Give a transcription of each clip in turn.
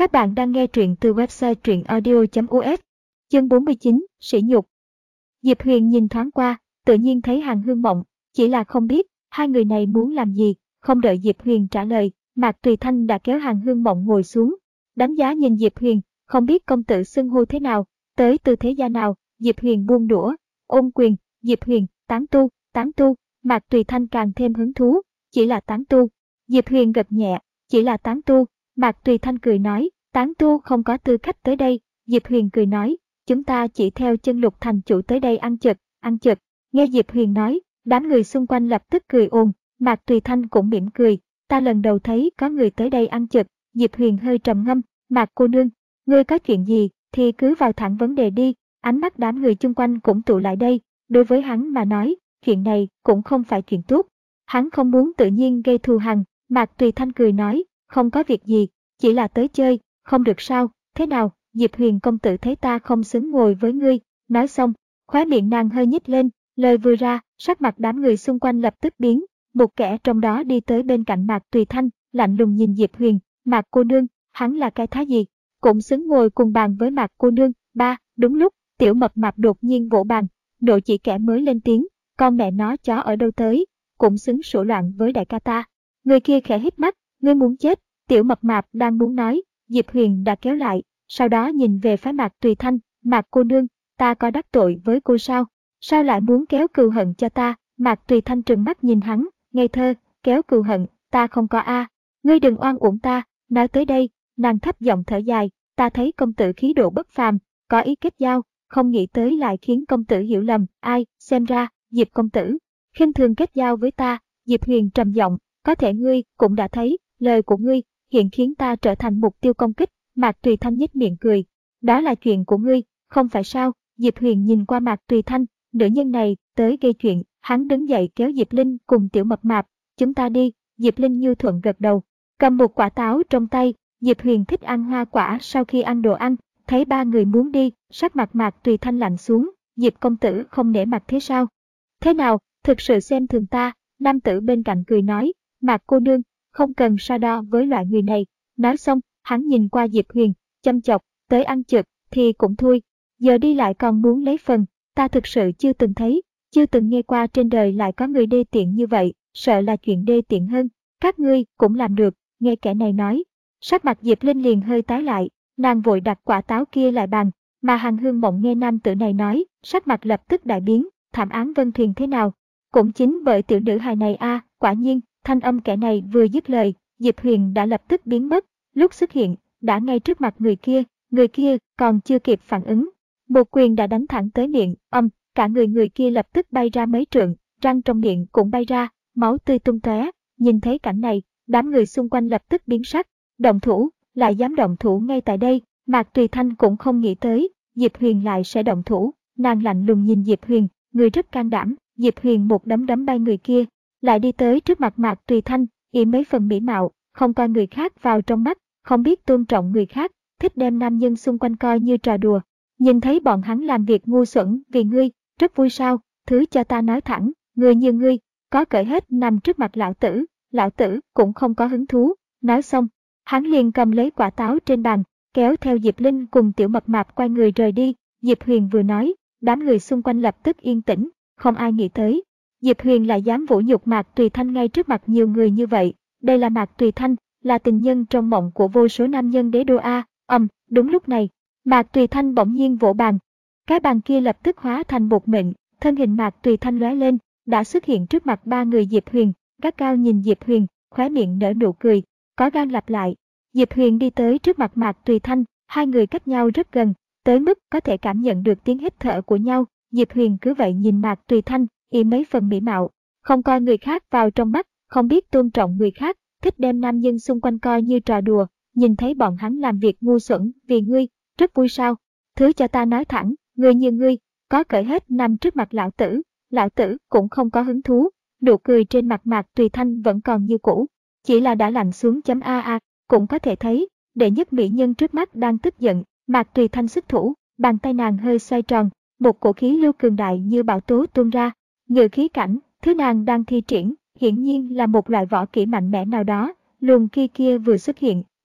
Các bạn đang nghe truyện từ website truyệnaudio.us. Chương 49, sỉ nhục. Diệp Huyền nhìn thoáng qua, tự nhiên thấy Hàn Hương Mộng, chỉ là không biết hai người này muốn làm gì. Không đợi Diệp Huyền trả lời, Mạc Tùy Thanh đã kéo Hàn Hương Mộng ngồi xuống. Đánh giá nhìn Diệp Huyền, không biết công tử xưng hô thế nào, tới từ thế gia nào. Diệp Huyền buông đũa, ôm quyền. Diệp Huyền, tán tu, tán tu. Mạc Tùy Thanh càng thêm hứng thú, chỉ là tán tu. Diệp Huyền gật nhẹ, chỉ là tán tu. Mạc Tùy Thanh cười nói, tán tu không có tư cách tới đây. Diệp Huyền cười nói, chúng ta chỉ theo chân Lục thành chủ tới đây ăn chực, ăn chực. Nghe Diệp Huyền nói, đám người xung quanh lập tức cười ồn. Mạc Tùy Thanh cũng mỉm cười, ta lần đầu thấy có người tới đây ăn chực. Diệp Huyền hơi trầm ngâm, Mạc cô nương, ngươi có chuyện gì thì cứ vào thẳng vấn đề đi. Ánh mắt đám người chung quanh cũng tụ lại đây, đối với hắn mà nói, chuyện này cũng không phải chuyện tốt. Hắn không muốn tự nhiên gây thù hằn. Mạc Tùy Thanh cười nói, không có việc gì, chỉ là tới chơi, không được sao, thế nào, Diệp Huyền công tử thấy ta không xứng ngồi với ngươi. Nói xong, khóe miệng nàng hơi nhếch lên, lời vừa ra, sắc mặt đám người xung quanh lập tức biến. Một kẻ trong đó đi tới bên cạnh Mạc Tùy Thanh, lạnh lùng nhìn Diệp Huyền, Mạc cô nương, hắn là cái thá gì, cũng xứng ngồi cùng bàn với Mạc cô nương. Ba, đúng lúc, Tiểu Mập Mạp đột nhiên vỗ bàn, Độ Chỉ kẻ mới lên tiếng, con mẹ nó chó ở đâu tới, cũng xứng sổ loạn với đại ca ta. Người kia khẽ hít mắt, ngươi muốn chết. Tiểu Mập Mạp đang muốn nói, Diệp Huyền đã kéo lại, sau đó nhìn về phía Mạc Tùy Thanh, Mạc cô nương, ta có đắc tội với cô sao? Sao lại muốn kéo cừu hận cho ta? Mạc Tùy Thanh trừng mắt nhìn hắn, ngây thơ, kéo cừu hận, ta không có a. Ngươi đừng oan uổng ta. Nói tới đây, nàng thấp giọng thở dài, ta thấy công tử khí độ bất phàm, có ý kết giao, không nghĩ tới lại khiến công tử hiểu lầm. Ai, xem ra, Diệp công tử khinh thường kết giao với ta. Diệp Huyền trầm giọng, có thể ngươi cũng đã thấy, lời của ngươi hiện khiến ta trở thành mục tiêu công kích. Mạc Tùy Thanh nhếch miệng cười, đó là chuyện của ngươi, không phải sao? Diệp Huyền nhìn qua Mạc Tùy Thanh, nữ nhân này tới gây chuyện. Hắn đứng dậy kéo Diệp Linh cùng Tiểu Mập Mạp, chúng ta đi. Diệp Linh nhu thuận gật đầu, cầm một quả táo trong tay. Diệp Huyền thích ăn hoa quả. Sau khi ăn đồ ăn, thấy ba người muốn đi, sắc mặt Mạc Tùy Thanh lạnh xuống, Diệp công tử không nể mặt thế sao? Thế nào, thực sự xem thường ta? Nam tử bên cạnh cười nói, Mạc cô nương, không cần so đo với loại người này. Nói xong, hắn nhìn qua Diệp Huyền, châm chọc, tới ăn chực thì cũng thôi, giờ đi lại còn muốn lấy phần, ta thực sự chưa từng thấy, chưa từng nghe qua trên đời lại có người đê tiện như vậy, sợ là chuyện đê tiện hơn, các ngươi cũng làm được. Nghe kẻ này nói, sắc mặt Diệp Linh liền hơi tái lại, nàng vội đặt quả táo kia lại bàn, mà Hàn Hương Mộng nghe nam tử này nói, sắc mặt lập tức đại biến, thảm án Vân Thuyền thế nào? Cũng chính bởi tiểu nữ hài này a. Quả nhiên, thanh âm kẻ này vừa dứt lời, Diệp Huyền đã lập tức biến mất, lúc xuất hiện, đã ngay trước mặt người kia còn chưa kịp phản ứng, một quyền đã đánh thẳng tới miệng, cả người kia lập tức bay ra mấy trượng, răng trong miệng cũng bay ra, máu tươi tung tóe. Nhìn thấy cảnh này, đám người xung quanh lập tức biến sắc, động thủ, lại dám động thủ ngay tại đây. Mạc Tùy Thanh cũng không nghĩ tới, Diệp Huyền lại sẽ động thủ, nàng lạnh lùng nhìn Diệp Huyền, người rất can đảm. Diệp Huyền một đấm đấm bay người kia, lại đi tới trước mặt Mạc Tùy Thanh, ý mấy phần mỹ mạo, không coi người khác vào trong mắt, không biết tôn trọng người khác, thích đem nam nhân xung quanh coi như trò đùa. Nhìn thấy bọn hắn làm việc ngu xuẩn vì ngươi, rất vui sao? Thứ cho ta nói thẳng, người như ngươi, có cởi hết nằm trước mặt lão tử cũng không có hứng thú. Nói xong, hắn liền cầm lấy quả táo trên bàn, kéo theo Diệp Linh cùng Tiểu Mập Mạp quay người rời đi. Diệp Huyền vừa nói, đám người xung quanh lập tức yên tĩnh, không ai nghĩ tới Diệp Huyền lại dám vũ nhục Mạc Tùy Thanh ngay trước mặt nhiều người như vậy. Đây là Mạc Tùy Thanh, là tình nhân trong mộng của vô số nam nhân đế đô a. Đúng lúc này, Mạc Tùy Thanh bỗng nhiên vỗ bàn, cái bàn kia lập tức hóa thành bột mịn, thân hình Mạc Tùy Thanh lóe lên, đã xuất hiện trước mặt ba người Diệp Huyền, gắt gao nhìn Diệp Huyền, khóe miệng nở nụ cười, có gan lặp lại. Diệp Huyền đi tới trước mặt Mạc Tùy Thanh, hai người cách nhau rất gần, tới mức có thể cảm nhận được tiếng hít thở của nhau. Diệp Huyền cứ vậy nhìn Mạc Tùy Thanh, ý mấy phần mỹ mạo, không coi người khác vào trong mắt, không biết tôn trọng người khác, thích đem nam nhân xung quanh coi như trò đùa. Nhìn thấy bọn hắn làm việc ngu xuẩn vì ngươi, rất vui sao? Thứ cho ta nói thẳng, người như ngươi, có cởi hết nằm trước mặt lão tử cũng không có hứng thú. Nụ cười trên mặt Mạc Tùy Thanh vẫn còn như cũ, chỉ là đã lạnh xuống. Cũng có thể thấy, đệ nhất mỹ nhân trước mắt đang tức giận. Mạc Tùy Thanh xuất thủ, bàn tay nàng hơi xoay tròn, một cổ khí lưu cường đại như bão tố tuôn ra. Ngự khí cảnh, thứ nàng đang thi triển, hiển nhiên là một loại võ kỹ mạnh mẽ nào đó. Luồng khí kia vừa xuất hiện,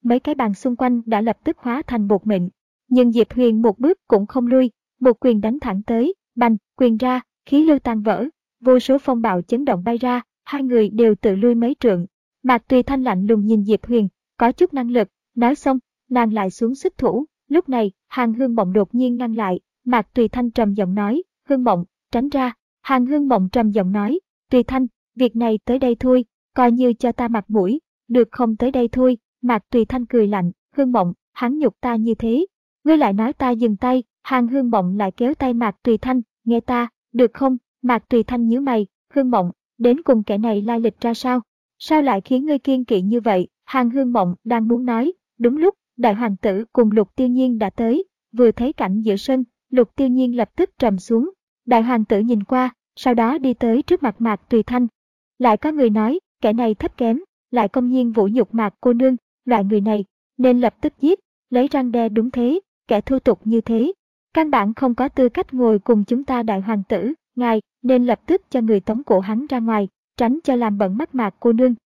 mấy cái bàn xung quanh đã lập tức hóa thành bột mịn. Nhưng Diệp Huyền một bước cũng không lui, một quyền đánh thẳng tới, bành, quyền ra, khí lưu tan vỡ, vô số phong bạo chấn động bay ra, hai người đều tự lui mấy trượng. Mạc Tùy Thanh lạnh lùng nhìn Diệp Huyền, có chút năng lực, nói xong, nàng lại xuống xuất thủ. Lúc này, Hàn Hương Mộng đột nhiên ngăn lại, Mạc Tùy Thanh trầm giọng nói, Hương Mộng, tránh ra. Hàn Hương Mộng trầm giọng nói, Tùy Thanh, việc này tới đây thôi, coi như cho ta mặt mũi, được không tới đây thôi. Mạc Tùy Thanh cười lạnh, Hương Mộng, hắn nhục ta như thế, ngươi lại nói ta dừng tay. Hàn Hương Mộng lại kéo tay Mạc Tùy Thanh, nghe ta, được không? Mạc Tùy Thanh nhíu mày, Hương Mộng, đến cùng kẻ này lai lịch ra sao? Sao lại khiến ngươi kiêng kỵ như vậy? Hàn Hương Mộng đang muốn nói, đúng lúc, đại hoàng tử cùng Lục Tiêu Nhiên đã tới, vừa thấy cảnh giữa sân, Lục Tiêu Nhiên lập tức trầm xuống. Đại hoàng tử nhìn qua, sau đó đi tới trước mặt Mạc Tùy Thanh. Lại có người nói, kẻ này thấp kém, lại công nhiên vũ nhục Mạc cô nương, loại người này, nên lập tức giết, lấy răn đe. Đúng thế, kẻ thô tục như thế, căn bản không có tư cách ngồi cùng chúng ta. Đại hoàng tử, ngài nên lập tức cho người tống cổ hắn ra ngoài, tránh cho làm bẩn mắt Mạc cô nương.